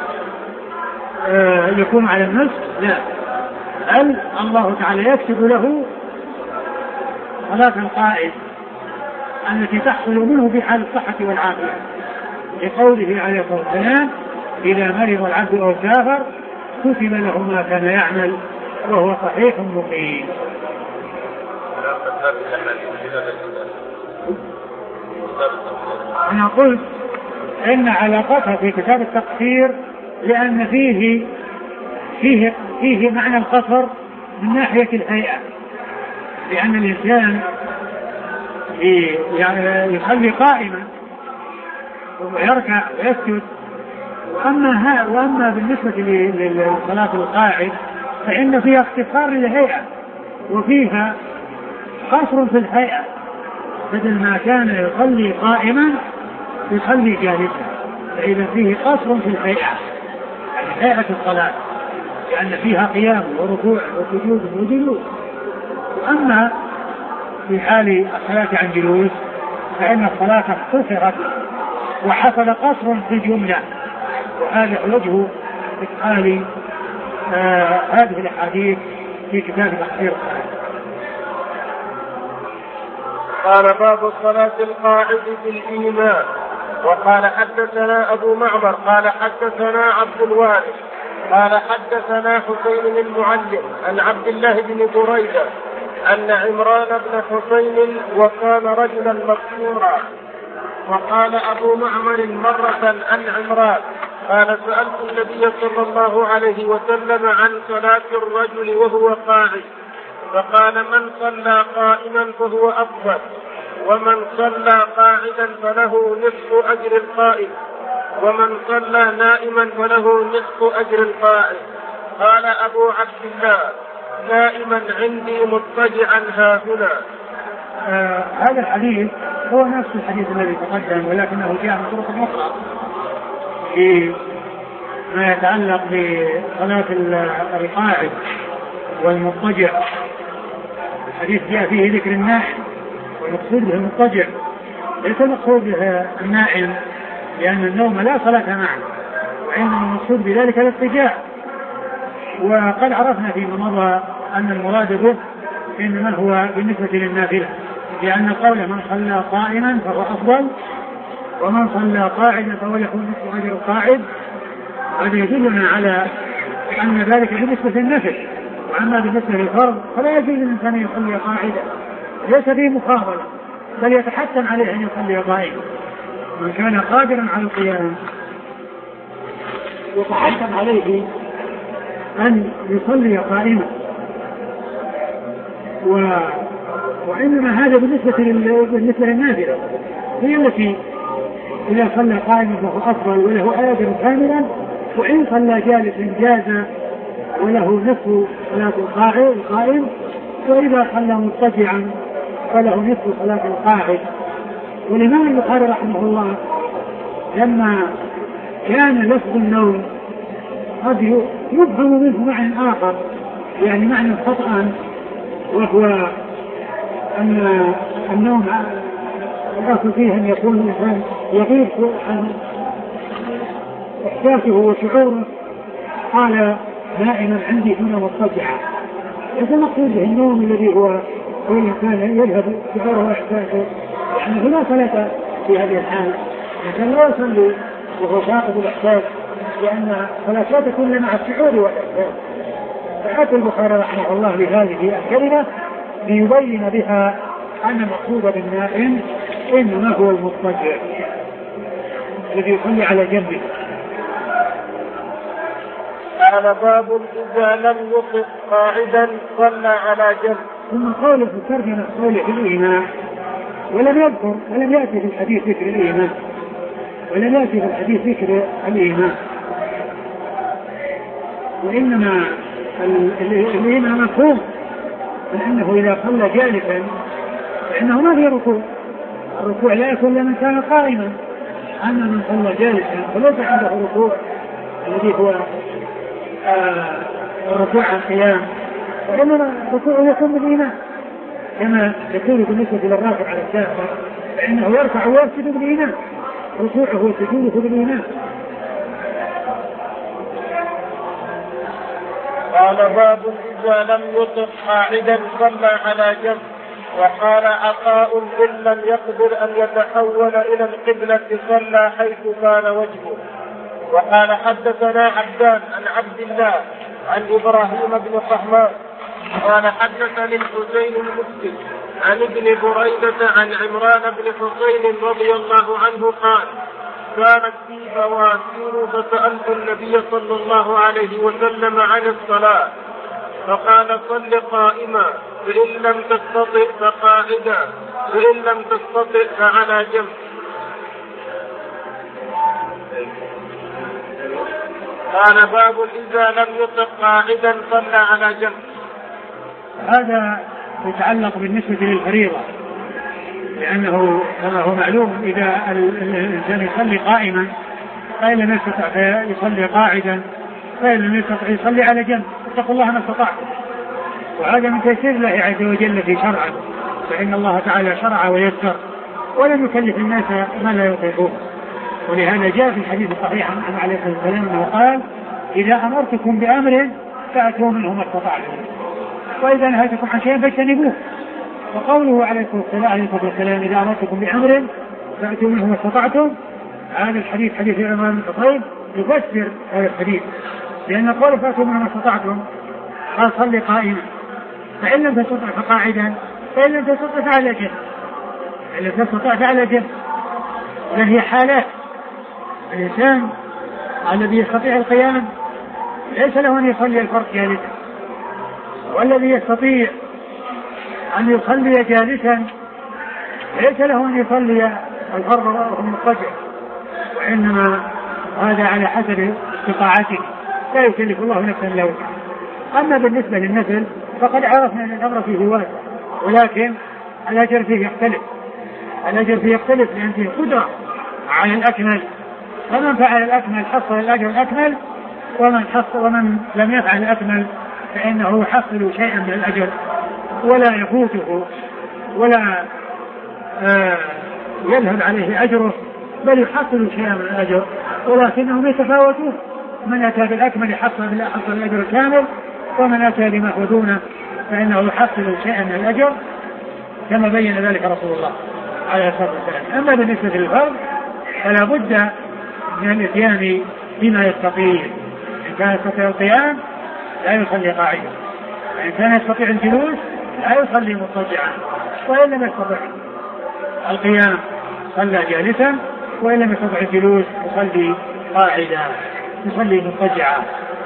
آه يكون على النصف، لا، بل الله تعالى يكتب له صلاة القائد التي تحصل منه في حال الصحة والعافية، لقوله عليه الصلاة والسلام: إذا مرض العبد أو سافر كتب له ما كان يعمل وهو صحيح مقيم. أنا قلت إن علاقتها في كتاب التقصير لأن فيه فيه فيه معنى القصر من ناحية الهيئة، لأن الإنسان يصلي قائما ويركع ويسجد، وأما وأما بالنسبة لصلاة القاعد فإن فيها اختصار للهيئة وفيها قصر في الهيئة، بدل ما كان يصلي قائما يصلي جالسا، فإذا فيه قصر في الهيئة يعني هيئة الصلاة، لأن فيها قيام وركوع وسجود وجلوس. وأما في حال الصلاة عن جلوس فإن الصلاة اختصرت وحصل قصر في الجملة، وهذا وجه إدخال آه هذه الأحاديث في كتاب تقصير الصلاة. قال باب الصلاة القاعد في الإيمان. وقال حدثنا أبو معمر قال حدثنا عبد الوارث قال حدثنا حسين المعلم عن عبد الله بن بريدة أن عمران بن حسين وكان رجلا مذكورا. وقال أبو معمر مرة عن عمران قال سألت النبي صلى الله عليه وسلم عن صلاة الرجل وهو قاعد فقال من صلى قائما فهو أفضل ومن صلى قاعدا فله نصف أجر القائم ومن صلى نائما فله نصف أجر القائم. قال أبو عبد الله نائما عندي مضطجعا هاهنا. آه هذا الحديث هو نفس الحديث الذي تقدم ولكنه جاء من طرق أخرى في ما يتعلق بصلاة القاعد والمضطجع. الحديث جاء فيه ذكر النائم والمقصود به المضطجع، ليس المقصود به النائم لأن النوم لا صلاة معه، وإنما المقصود بذلك الاضطجاع. وقد عرفنا فيما مضى أن المراد به إنما هو بالنسبة للنافلة، لأن قول من صلى قائما فهو أفضل ومن صلى قاعدا فهو له نصف أجر القاعد. هذا يدلنا على أن ذلك بالنسبة للنفل، وأما بالنسبة للفرض فلا يجوز الإنسان يصلي قاعدا، ليس فيه مفاضلة بل يتحتم عليه أن يصلي قائما. من كان قادرا على القيام يتحتم عليه أن يصلي قائما. و... وإنما هذا بالنسبة بالنسبة للنافلة هي التي إذا صلى قائما فهو أفضل وله أجر كاملا، وإن صلى جالسا جاز وله نصف صلاة القائم، وإذا صلى مضطجعا فله نصف صلاة القاعد. والإمام البخاري رحمه الله لما كان لفظ النوم قد يفهم منه معنى آخر، يعني معنى خطأ، وهو أن النوم الأصل فيه أن يكون الإنسان يغيب عن إحساسه وشعوره. قال نائما عندي هنا مضطجعا، هذا مقصود به النوم الذي هو هو الإنسان يذهب شعوره وإحساسه، يعني لا صلاة في هذه الحالة. الإنسان لا يصلي وهو فاقد الإحساس، لأن الصلاة لا تكون مع الشعور والإحساس. فأتى البخاري رحمه الله بهذه الكلمة ليبين بها أن المقصود بالنائم إنما هو المضطجع الذي يصلي على جنبه. قال باب إذا لم يطق قاعدا صلى على جنب. ثم قوله في الترجمة قوله في الإيمان، ولم يذكر ولم يأتي في الحديث ذكر الإيمان ولم يأتي في الحديث ذكر الإيمان وإنما الإيمان مفهوم من أنه إذا صلى جالسا فإنه ما في ركوع. الركوع لا يكون لمن كان قائما، أما من صلى جالسا فليس عنده ركوع الذي هو آه الركوع عن قيام، وإنما الركوع يكون بالإيمان كما يكون بالنسبة للراكع على الدابة، فإنه يرفع ويسجد بالإيمان، ركوعه وسجوده بالإيمان. قال باب إذا لم يطق قاعدا صلى على جنب. وقال عطاء إن لم يقدر أن يتحول إلى القبلة صلى حيث كان وجهه. وقال حدثنا عبدان عن عبد الله عن إبراهيم بن طهمان قال حدثني الحسين المسلم عن ابن بريدة عن عمران بن حسين رضي الله عنه قال كانت في بواسير فسألت النبي صلى الله عليه وسلم عن الصلاة فقال صل قائما فإن لم تستطع فقاعدا فإن لم تستطع فعلى جنب. قال باب إذا لم يطق قاعدا صلى على جنب. هذا يتعلق بالنسبة للفريضة، لأنه كما هو معلوم إذا الإنسان يصلي قائما فإن لم يستطع يصلي قاعدا فإن لم يستطع يصلي على جنب. اتقوا الله ما استطعتم، وهذا من تيسير الله عز وجل في شرعه فإن الله تعالى شرع ويسر ولم يكلف الناس ما لا يطيقون. ولهذا جاء في الحديث الصحيح عن عليه الصلاة والسلام أنه قال: إذا أمرتكم بأمر فأتوا منه ما استطعتم، وإذا نهيتكم عن شيء فاجتنبوه. وقوله عليه الصلاة والسلام: إذا أمرتكم بأمر فأتوا منه ما استطعتم، هذا الحديث حديث الإمام ابن الخطيب يفسر هذا الحديث، لأن قوله فأتوا منه ما استطعتم قال: صل قائما، فإن لم تستطع فقاعدا، فإن لم تستطع فعلى جنب، إن لم تستطع فعلى جنب. لأن هي حالات. الإنسان الذي يستطيع القيام ليس له أن يصلي الفرض جالسا، والذي يستطيع أن يصلي جالسا ليس له أن يصلي الفرض وهو مضطجع، وإنما هذا على حسب استطاعته، لا يكلف الله نفسا إلا وسعها. أما بالنسبة للنفل فقد عرفنا أن الأمر فيه واسع، ولكن الأجر فيه يختلف، الأجر فيه يختلف لأن فيه قدرة على الأكمل، فمن فعل الأكمل حصل الأجر الأكمل، ومن حصل ومن لم يفعل الأكمل فإنه يحصل شيئا من الأجر ولا يفوته ولا آه يذهب عليه أجره، بل يحصل شيئا من الأجر، ولكنهم يتفاوتون. من أتى بالأكمل يحصل الأجر الكامل، ومن أتى بما هو دونه فإنه يحصل شيئا من الأجر، كما بين ذلك رسول الله عليه الصلاة والسلام. أما بالنسبة للفرض فلا بد من الاتيان بما يستطيع. إن كان يستطيع القيام لا يصلي قاعدا، وإن كان يستطيع الجلوس لا يصلي مضطجعا، وإن لم يستطع القيام صلى جالسا، وإن لم يستطع الجلوس يصلي قاعدا، يصلي مضطجعا.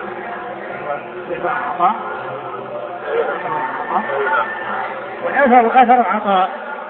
والأثر أثر عطاء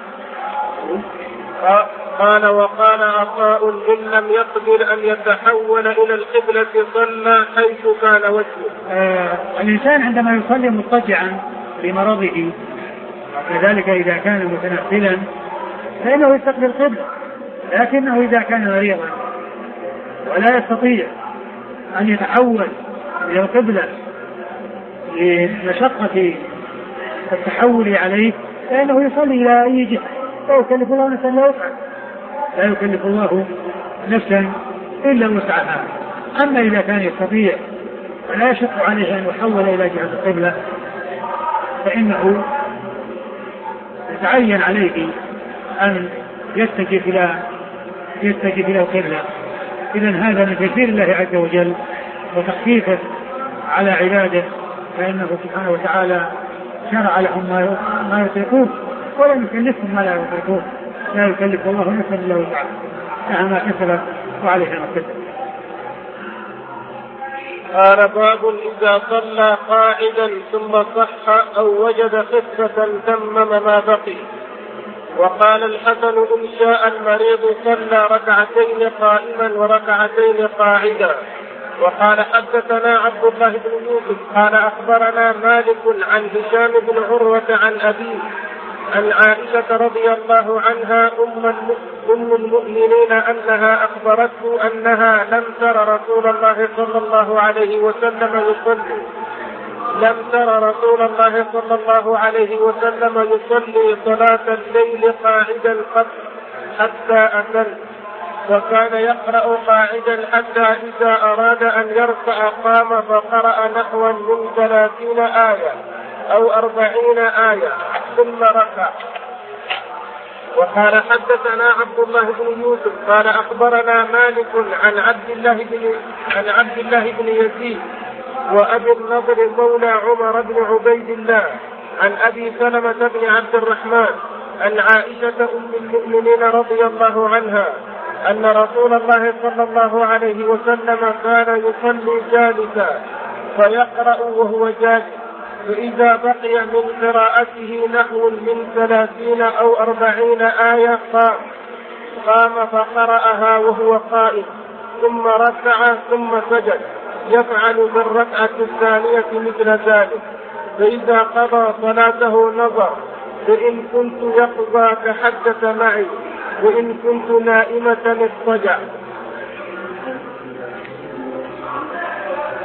قال: وقال عطاء: إن لم يقدر أن يتحول إلى القبلة صلى حيث كان وجهه. آه الإنسان عندما يصلي مضطجعا لمرضه، وكذلك إذا كان متنفلا فإنه يستقبل القبلة، لكنه إذا كان مريضا ولا يستطيع أن يتحول إلى القبلة لمشقة التحول عليه فإنه يصلي إلى أي جهة، لا يكلف الله نفسا إلا وسعها، لا يكلف الله نفسا إلا وسعها. أما إذا كان يستطيع ولا يشق عليه أن يحول إلى جهة القبلة فإنه يتعين عليه أن يتجه إلى يتجه إلى القبلة. إذن هذا من تيسير الله عز وجل وتخفيفه على عباده، فإنه سبحانه وتعالى شرع لهم ما يطيقون ولم يكلفهم ما لا يطيقون، لا يكلف الله نفسا إلا وسعها، لها ما كسبت وعليها ما اكتسبت. قال: باب إذا صلى قاعدا ثم صح أو وجد خفة تمم ما بقي. وقال الحسن: إن شاء المريض صلى ركعتين قائما وركعتين قاعدا. وقال: حدثنا عبد الله بن يوسف قال: أخبرنا مالك عن هشام بن عروة عن أبيه عن عائشة رضي الله عنها أم المؤمنين أنها أخبرته أنها لم تر رسول الله صلى الله عليه وسلم يصلي لم تر رسول الله صلى الله عليه وسلم يصلي صلاة الليل قاعدا قط حتى أتل، وكان يقرأ قاعدا حتى إذا أراد أن يرفع قام فقرأ نحوا من ثلاثين آية أو أربعين آية ثم ركع. وقال: حدثنا عبد الله بن يوسف قال: أخبرنا مالك عن عبد الله بن عن عبد الله بن يزيد وأبي النضر مولى عمر بن عبيد الله عن أبي سلمة بن عبد الرحمن عن عائشة أم المؤمنين رضي الله عنها أن رسول الله صلى الله عليه وسلم كان يصلي جالسا فيقرأ وهو جالس، فإذا بقي من قراءته نحو من ثلاثين أو أربعين آية قام قام فقرأها وهو قائم، ثم ركع ثم سجد، يفعل بالركعة الثانية مثل ذلك. فإذا قضى صلاته نظر، فإن كنت يقضى تحدث معي، وإن كنت نائمة اضطجع.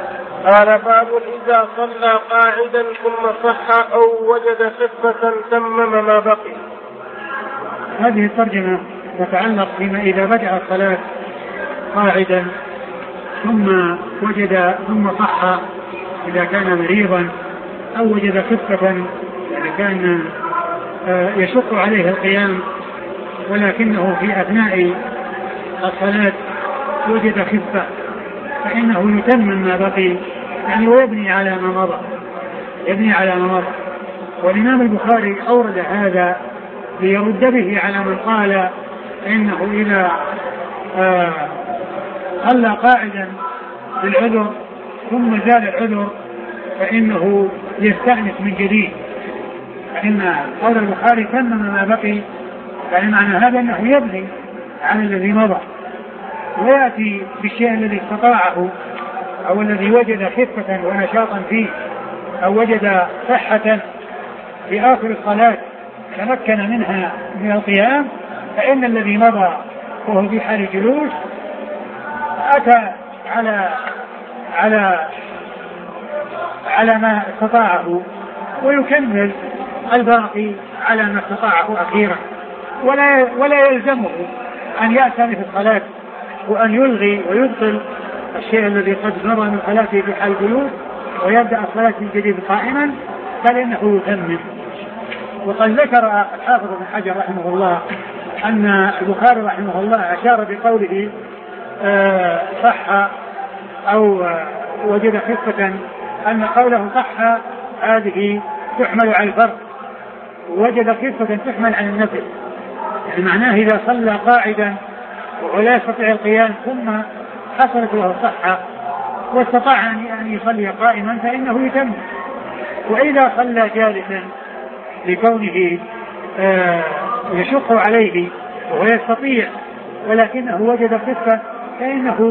قال باب إذا صلى قاعدا ثم صح أو وجد خفة تمم ما بقي. هذه الترجمة تتعلق بما إذا بدأ الصلاة قاعدا ثم وجد ثم صح إذا كان مريضا أو وجد خفة إذا كان يشق عليه القيام ولكنه في أثناء الصلاة وجد خفة فإنه يتمم ما بقي يعني ويبني على ما مضى يبني على ما مضى. والإمام البخاري أورد هذا ليرد به على من قال إنه إذا صلى قاعدا بالعذر ثم زال العذر فإنه يستأنف من جديد. فإن قول البخاري تمم ما بقي يعني معنى هذا أنه يبني على الذي مضى ويأتي بالشيء الذي استطاعه أو الذي وجد خفة ونشاطا فيه أو وجد صحة في آخر الصلاة تمكن منها من القيام فإن الذي مضى وهو في حال جلوس أتى على على على ما استطاعه ويكمل الباقي على ما استطاعه أخيرا ولا ولا يلزمه أن يأتي في الصلاة وأن يلغي ويبطل الشيء الذي قد مضى من صلاته في حال الجلوس ويبدأ الصلاة من جديد قائما بل إنه يتمم. وقد ذكر الحافظ بن حجر رحمه الله أن البخاري رحمه الله أشار بقوله آه صح أو آه وجد خفة أن قوله صح هذه تحمل على الفرق ووجد خفة تحمل على النفل يعني معناه إذا صلى قاعدا وهو لا يستطيع القيام ثم حصلت له الصحة واستطاع أن يصلي قائما فإنه يتم. وإذا صلى جالسا لكونه آه يشق عليه وهو يستطيع ولكنه وجد خفة فإنه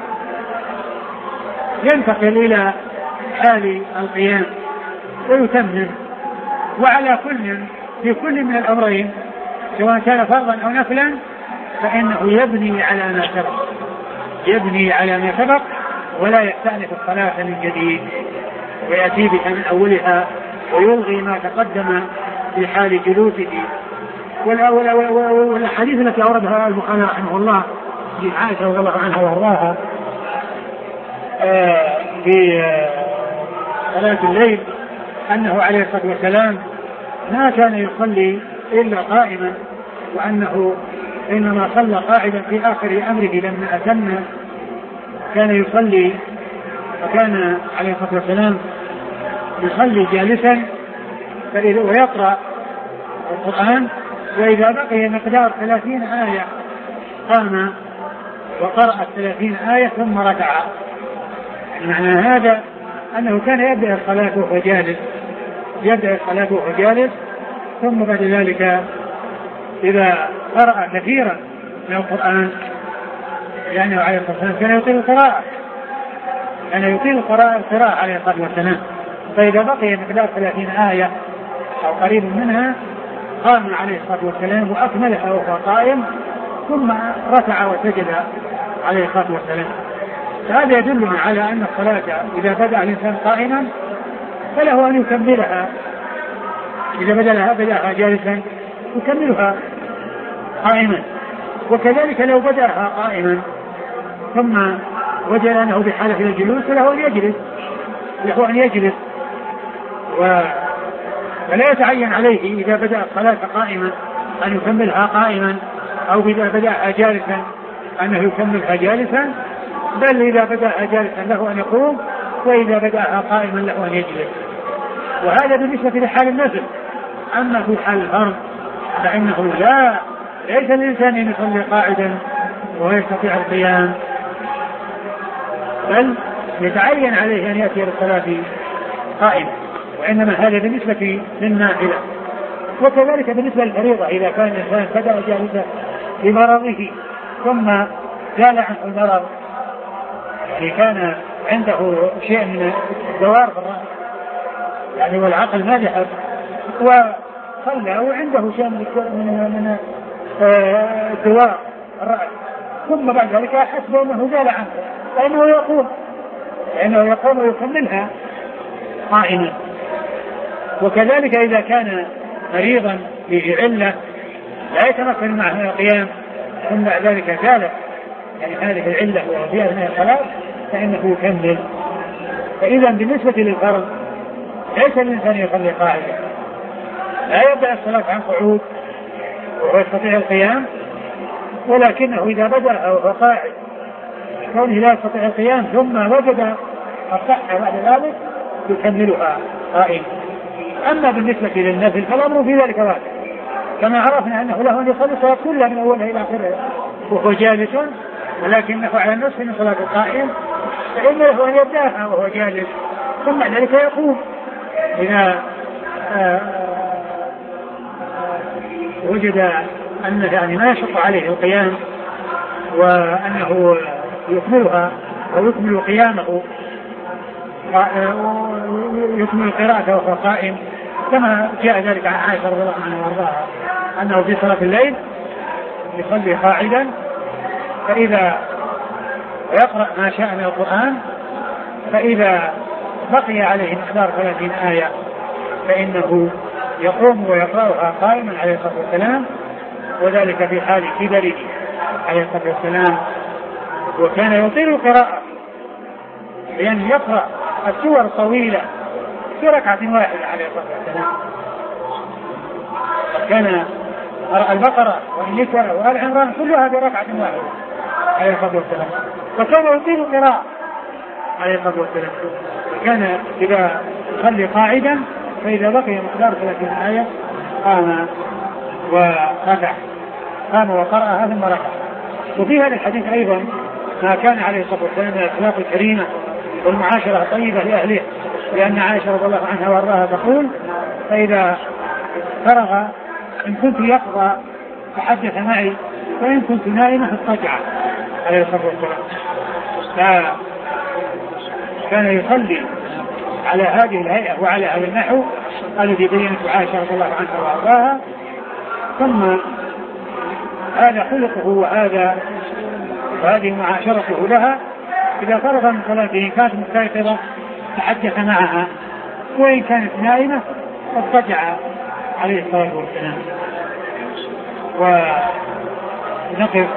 ينتقل إلى حال القيام ويتمم. وعلى كل في كل من الأمرين سواء كان فرضا أو نفلا فإنه يبني على ما سبق يبني على ما سبق ولا يستأنف الصلاة من جديد ويأتي بها من أولها ويلغي ما تقدم في حال جلوسه. والحديث التي أوردها البخاري رحمه الله في عائشة رضي الله عنها وارضاها في صلاة الليل أنه عليه الصلاة والسلام ما كان يصلي إلا قائما وأنه إنما صلى قاعدا في آخر أمره لما أتم كان يصلي فكان عليه الصلاة والسلام يصلي جالسا ويقرأ القرآن وإذا بقي مقدار ثلاثين آية قام وقرأ الثلاثين آية ثم ركع. معنى هذا أنه كان يبدأ الصلاة وهو جالس يبدأ الصلاة وهو جالس ثم بعد ذلك إذا قرأ كثيرا من القرآن يعني عليه الصلاة والسلام كان يطيل القراءة كان يطيل القراءة القراءة عليه الصلاة والسلام. فإذا بقي مقدار ثلاثين آية أو قريب منها قام عليه الصلاة والسلام وأكملها وهو قائم ثم ركع وسجد عليه الصلاة والسلام. فهذا يدلنا على أن الصلاة إذا بدأ الإنسان قائما فله أن يكملها إذا بدأها بدأها جالسا يكملها قائما. وكذلك لو بدأها قائما ثم وجد أنه بحالة الجلوس فله أن يجلس له أن يجلس و... ولا يتعين عليه إذا بدأ الصلاة قائما أن يكملها قائما أو إذا بدأها جالسا أنه يكملها جالسا بل إذا بدأها جالسا له أن يقوم وإذا بدأها قائما له أن يجلس. وهذا بالنسبة لحال النفل. أما في حال الفرض فإنه لا ليس الإنسان أن يصلي قاعدا وهو يستطيع القيام بل يتعين عليه أن يأتي للصلاة قائما وإنما هذا بالنسبة للنافلة. وكذلك بالنسبة للفريضة إذا كان الإنسان بدأ جالسا بمرضه ثم زال عنه المرض يعني كان عنده شيء من الدوار في الرأس يعني والعقل ما ذهب وصلى وعنده شيء من من الدوار الرأس ثم بعد ذلك حسب أنه زال عنه فإنه يقوم لأنه يقوم ويكملها قائما. وكذلك إذا كان مريضا به علة لا يتمكن معه القيام ثم بعد ذلك زالت يعني هذه العلة وفي أثناء الصلاة فإنه يكمل. فإذا بالنسبة للفرض ليس الإنسان يصلي قاعدا، لا يبدأ الصلاة عن قعود وهو يستطيع القيام، ولكنه إذا بدأ أو قاعد كونه لا يستطيع القيام ثم وجد الصحة بعد ذلك يكملها قائما. أما بالنسبة للنفل فالأمر في ذلك واحد، كما عرفنا أنه له أن يصلي الصلاة كلها من أولها إلى آخرها وهو جالس، ولكنه على النصف من صلاة القائم فإن له أن يبدأها وهو جالس ثم ذلك يقوم إذا وجد أنه يعني ما يشق عليه القيام وأنه يكملها ويكمل قيامه يكمل قراءته وهو قائم، كما جاء ذلك عن عائشة رضي الله عنها وارضاها أنه في صلاة الليل يصلي قاعدا فإذا يقرأ ما شاء من القرآن فإذا بقي عليه مقدار ثلاثين آية فإنه يقوم ويقرأها قائما عليه الصلاة والسلام، وذلك في حال كبره عليه الصلاة والسلام. وكان يطيل القراءة لأن يقرأ السور الطويلة في ركعة واحدة عليه الصلاة والسلام. كان قرأ البقرة والنساء وآل عمران كلها في ركعة واحدة عليه الصلاة والسلام، فكان يطيل القراءة عليه الصلاة والسلام. كان إذا يصلي قاعدا فإذا بقي مقدار ثلاثين آية قام وركع قام وقرأها ثم ركع. وفي هذا الحديث أيضا ما كان عليه الصلاة والسلام من الأخلاق الكريمة والمعاشرة الطيبة لأهله، لأن عائشة رضي الله عنها وارضاها تقول فإذا فرغ إن كنت يقضى فحدث معي وإن كنت نائمة فاضطجع عليه الصلاة والسلام. فكان يصلي على هذه الهيئة وعلى هذا النحو الذي بينته عائشة رضي الله عنها وارضاها. ثم هذا خلقه وهذا وهذه معاشرته لها، إذا فرغ من صلاته كانت مستيقظة تحدث معها وإن كانت نائمة فاضطجع عليه الصلاة والسلام. ونقف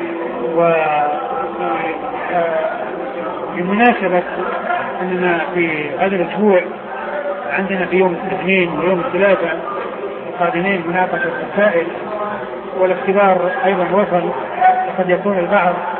وبمناسبة أننا في هذا الأسبوع عندنا في يوم الاثنين ويوم الثلاثاء القادمين مناقشة الرسائل والاختبار أيضا وصل، وقد يكون البعض